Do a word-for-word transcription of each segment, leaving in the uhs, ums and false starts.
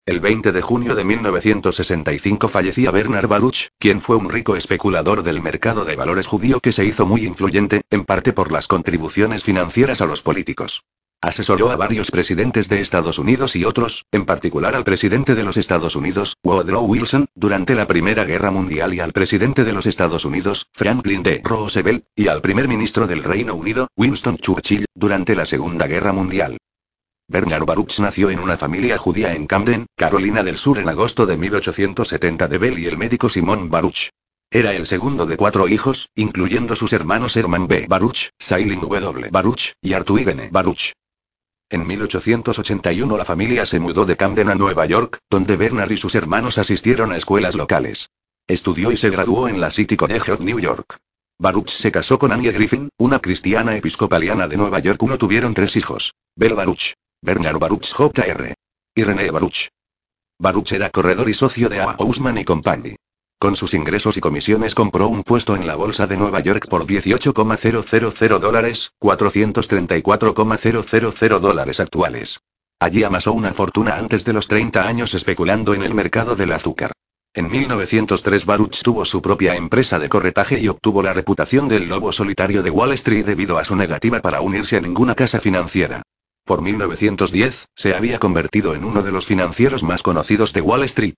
El veinte de junio de mil novecientos sesenta y cinco fallecía Bernard Baruch, quien fue un rico especulador del mercado de valores judío que se hizo muy influyente, en parte por las contribuciones financieras a los políticos. Asesoró a varios presidentes de Estados Unidos y otros, en particular al presidente de los Estados Unidos, Woodrow Wilson, durante la Primera Guerra Mundial y al presidente de los Estados Unidos, Franklin D. Roosevelt, y al primer ministro del Reino Unido, Winston Churchill, durante la Segunda Guerra Mundial. Bernard Baruch nació en una familia judía en Camden, Carolina del Sur en agosto de mil ochocientos setenta de Bell y el médico Simon Baruch. Era el segundo de cuatro hijos, incluyendo sus hermanos Herman B. Baruch, Shailene W. Baruch, y Arthur N. Baruch. En mil ochocientos ochenta y uno la familia se mudó de Camden a Nueva York, donde Bernard y sus hermanos asistieron a escuelas locales. Estudió y se graduó en la City College of New York. Baruch se casó con Annie Griffin, una cristiana episcopaliana de Nueva York. Uno tuvieron tres hijos: Bell Baruch, Bernard Baruch Junior y René Baruch. Baruch era corredor y socio de A. Ousman y Company. Con sus ingresos y comisiones compró un puesto en la bolsa de Nueva York por dieciocho mil dólares, cuatrocientos treinta y cuatro mil dólares actuales. Allí amasó una fortuna antes de los treinta años especulando en el mercado del azúcar. En mil novecientos tres Baruch tuvo su propia empresa de corretaje y obtuvo la reputación del lobo solitario de Wall Street debido a su negativa para unirse a ninguna casa financiera. Por mil novecientos diez, se había convertido en uno de los financieros más conocidos de Wall Street.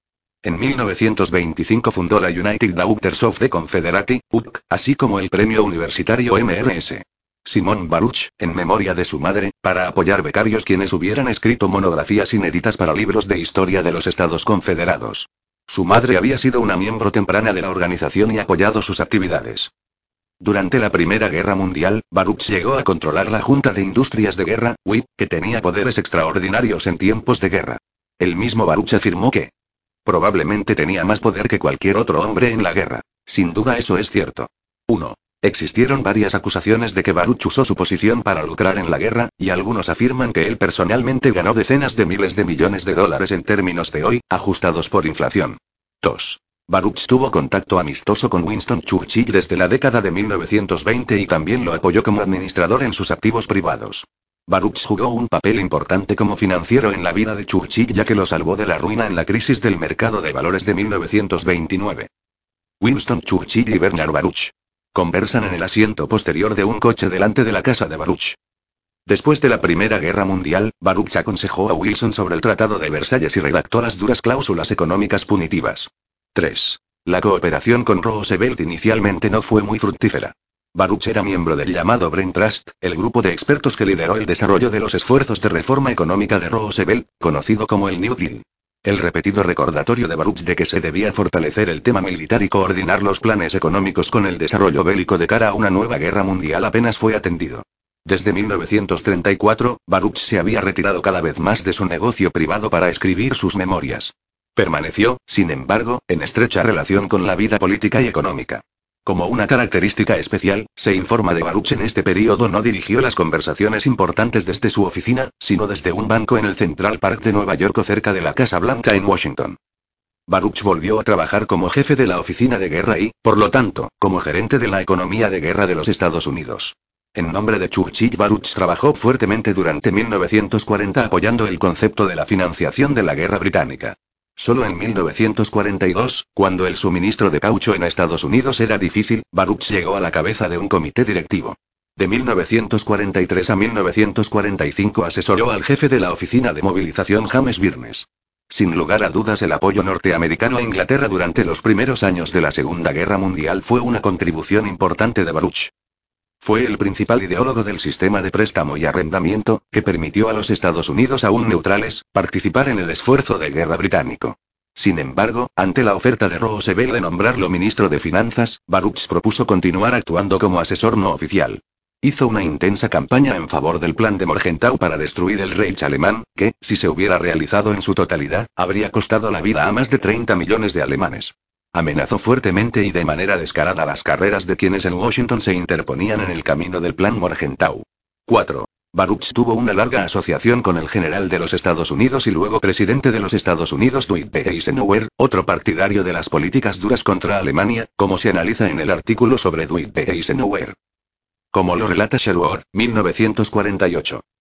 En mil novecientos veinticinco fundó la United Daughters of the Confederate, U D C, así como el premio universitario M R S. Simon Baruch, en memoria de su madre, para apoyar becarios quienes hubieran escrito monografías inéditas para libros de historia de los Estados Confederados. Su madre había sido una miembro temprana de la organización y apoyado sus actividades. Durante la Primera Guerra Mundial, Baruch llegó a controlar la Junta de Industrias de Guerra, U I P, que tenía poderes extraordinarios en tiempos de guerra. El mismo Baruch afirmó que probablemente tenía más poder que cualquier otro hombre en la guerra. Sin duda eso es cierto. uno. Existieron varias acusaciones de que Baruch usó su posición para lucrar en la guerra, y algunos afirman que él personalmente ganó decenas de miles de millones de dólares en términos de hoy, ajustados por inflación. dos. Baruch tuvo contacto amistoso con Winston Churchill desde la década de mil novecientos veinte y también lo apoyó como administrador en sus activos privados. Baruch jugó un papel importante como financiero en la vida de Churchill ya que lo salvó de la ruina en la crisis del mercado de valores de mil novecientos veintinueve. Winston Churchill y Bernard Baruch conversan en el asiento posterior de un coche delante de la casa de Baruch. Después de la Primera Guerra Mundial, Baruch aconsejó a Wilson sobre el Tratado de Versalles y redactó las duras cláusulas económicas punitivas. tres. La cooperación con Roosevelt inicialmente no fue muy fructífera. Baruch era miembro del llamado Brain Trust, el grupo de expertos que lideró el desarrollo de los esfuerzos de reforma económica de Roosevelt, conocido como el New Deal. El repetido recordatorio de Baruch de que se debía fortalecer el tema militar y coordinar los planes económicos con el desarrollo bélico de cara a una nueva guerra mundial apenas fue atendido. Desde mil novecientos treinta y cuatro, Baruch se había retirado cada vez más de su negocio privado para escribir sus memorias. Permaneció, sin embargo, en estrecha relación con la vida política y económica. Como una característica especial, se informa de Baruch en este periodo no dirigió las conversaciones importantes desde su oficina, sino desde un banco en el Central Park de Nueva York o cerca de la Casa Blanca en Washington. Baruch volvió a trabajar como jefe de la oficina de guerra y, por lo tanto, como gerente de la economía de guerra de los Estados Unidos. En nombre de Churchill, Baruch trabajó fuertemente durante mil novecientos cuarenta apoyando el concepto de la financiación de la guerra británica. Solo en mil novecientos cuarenta y dos, cuando el suministro de caucho en Estados Unidos era difícil, Baruch llegó a la cabeza de un comité directivo. De mil novecientos cuarenta y tres a mil novecientos cuarenta y cinco asesoró al jefe de la oficina de movilización James Birnes. Sin lugar a dudas, el apoyo norteamericano a Inglaterra durante los primeros años de la Segunda Guerra Mundial fue una contribución importante de Baruch. Fue el principal ideólogo del sistema de préstamo y arrendamiento, que permitió a los Estados Unidos aún neutrales, participar en el esfuerzo de guerra británico. Sin embargo, ante la oferta de Roosevelt de nombrarlo ministro de Finanzas, Baruch propuso continuar actuando como asesor no oficial. Hizo una intensa campaña en favor del plan de Morgenthau para destruir el Reich alemán, que, si se hubiera realizado en su totalidad, habría costado la vida a más de treinta millones de alemanes. Amenazó fuertemente y de manera descarada las carreras de quienes en Washington se interponían en el camino del plan Morgenthau. cuatro. Baruch tuvo una larga asociación con el general de los Estados Unidos y luego presidente de los Estados Unidos Dwight D. Eisenhower, otro partidario de las políticas duras contra Alemania, como se analiza en el artículo sobre Dwight D. Eisenhower. Como lo relata Sherwood, mil novecientos cuarenta y ocho.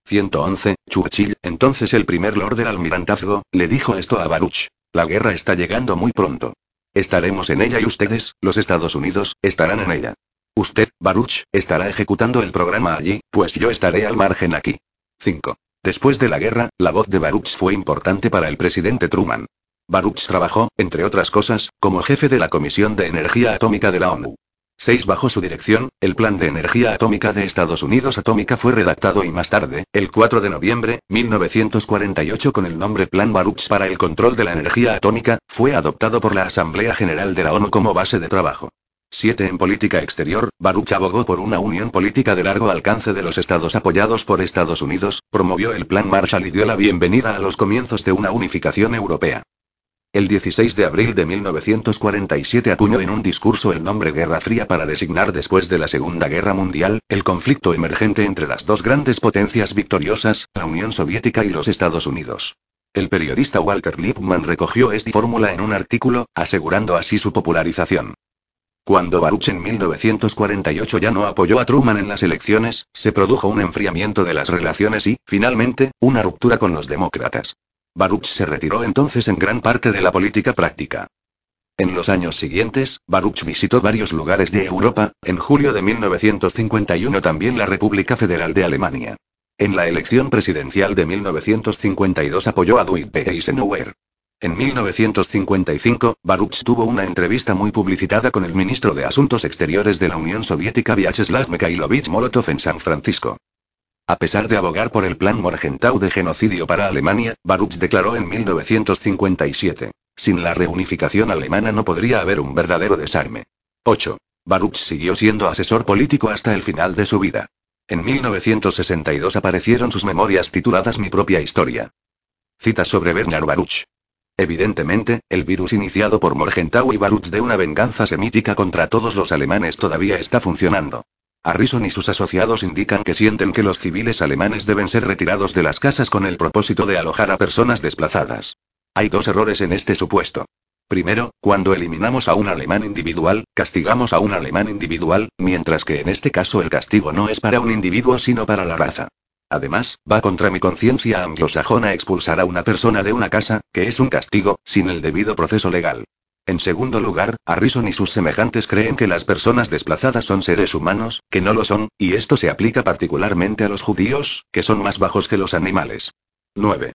ciento once, Churchill, entonces el primer lord del almirantazgo, le dijo esto a Baruch. La guerra está llegando muy pronto. Estaremos en ella y ustedes, los Estados Unidos, estarán en ella. Usted, Baruch, estará ejecutando el programa allí, pues yo estaré al margen aquí. cinco. Después de la guerra, la voz de Baruch fue importante para el presidente Truman. Baruch trabajó, entre otras cosas, como jefe de la Comisión de Energía Atómica de la ONU. seis. Bajo su dirección, el Plan de Energía Atómica de Estados Unidos Atómica fue redactado y más tarde, el cuatro de noviembre de mil novecientos cuarenta y ocho con el nombre Plan Baruch para el control de la energía atómica, fue adoptado por la Asamblea General de la ONU como base de trabajo. siete. En política exterior, Baruch abogó por una unión política de largo alcance de los estados apoyados por Estados Unidos, promovió el Plan Marshall y dio la bienvenida a los comienzos de una unificación europea. El dieciséis de abril de mil novecientos cuarenta y siete acuñó en un discurso el nombre Guerra Fría para designar después de la Segunda Guerra Mundial, el conflicto emergente entre las dos grandes potencias victoriosas, la Unión Soviética y los Estados Unidos. El periodista Walter Lippmann recogió esta fórmula en un artículo, asegurando así su popularización. Cuando Baruch en mil novecientos cuarenta y ocho ya no apoyó a Truman en las elecciones, se produjo un enfriamiento de las relaciones y, finalmente, una ruptura con los demócratas. Baruch se retiró entonces en gran parte de la política práctica. En los años siguientes, Baruch visitó varios lugares de Europa, en julio de mil novecientos cincuenta y uno también la República Federal de Alemania. En la elección presidencial de mil novecientos cincuenta y dos apoyó a Dwight D. Eisenhower. En mil novecientos cincuenta y cinco, Baruch tuvo una entrevista muy publicitada con el ministro de Asuntos Exteriores de la Unión Soviética Vyacheslav Mikhailovich Molotov en San Francisco. A pesar de abogar por el plan Morgenthau de genocidio para Alemania, Baruch declaró en mil novecientos cincuenta y siete: sin la reunificación alemana no podría haber un verdadero desarme. ocho. Baruch siguió siendo asesor político hasta el final de su vida. En mil novecientos sesenta y dos aparecieron sus memorias tituladas Mi propia historia. Citas sobre Bernard Baruch. Evidentemente, el virus iniciado por Morgenthau y Baruch de una venganza semítica contra todos los alemanes todavía está funcionando. Harrison y sus asociados indican que sienten que los civiles alemanes deben ser retirados de las casas con el propósito de alojar a personas desplazadas. Hay dos errores en este supuesto. Primero, cuando eliminamos a un alemán individual, castigamos a un alemán individual, mientras que en este caso el castigo no es para un individuo sino para la raza. Además, va contra mi conciencia anglosajona expulsar a una persona de una casa, que es un castigo, sin el debido proceso legal. En segundo lugar, Harrison y sus semejantes creen que las personas desplazadas son seres humanos, que no lo son, y esto se aplica particularmente a los judíos, que son más bajos que los animales. nueve.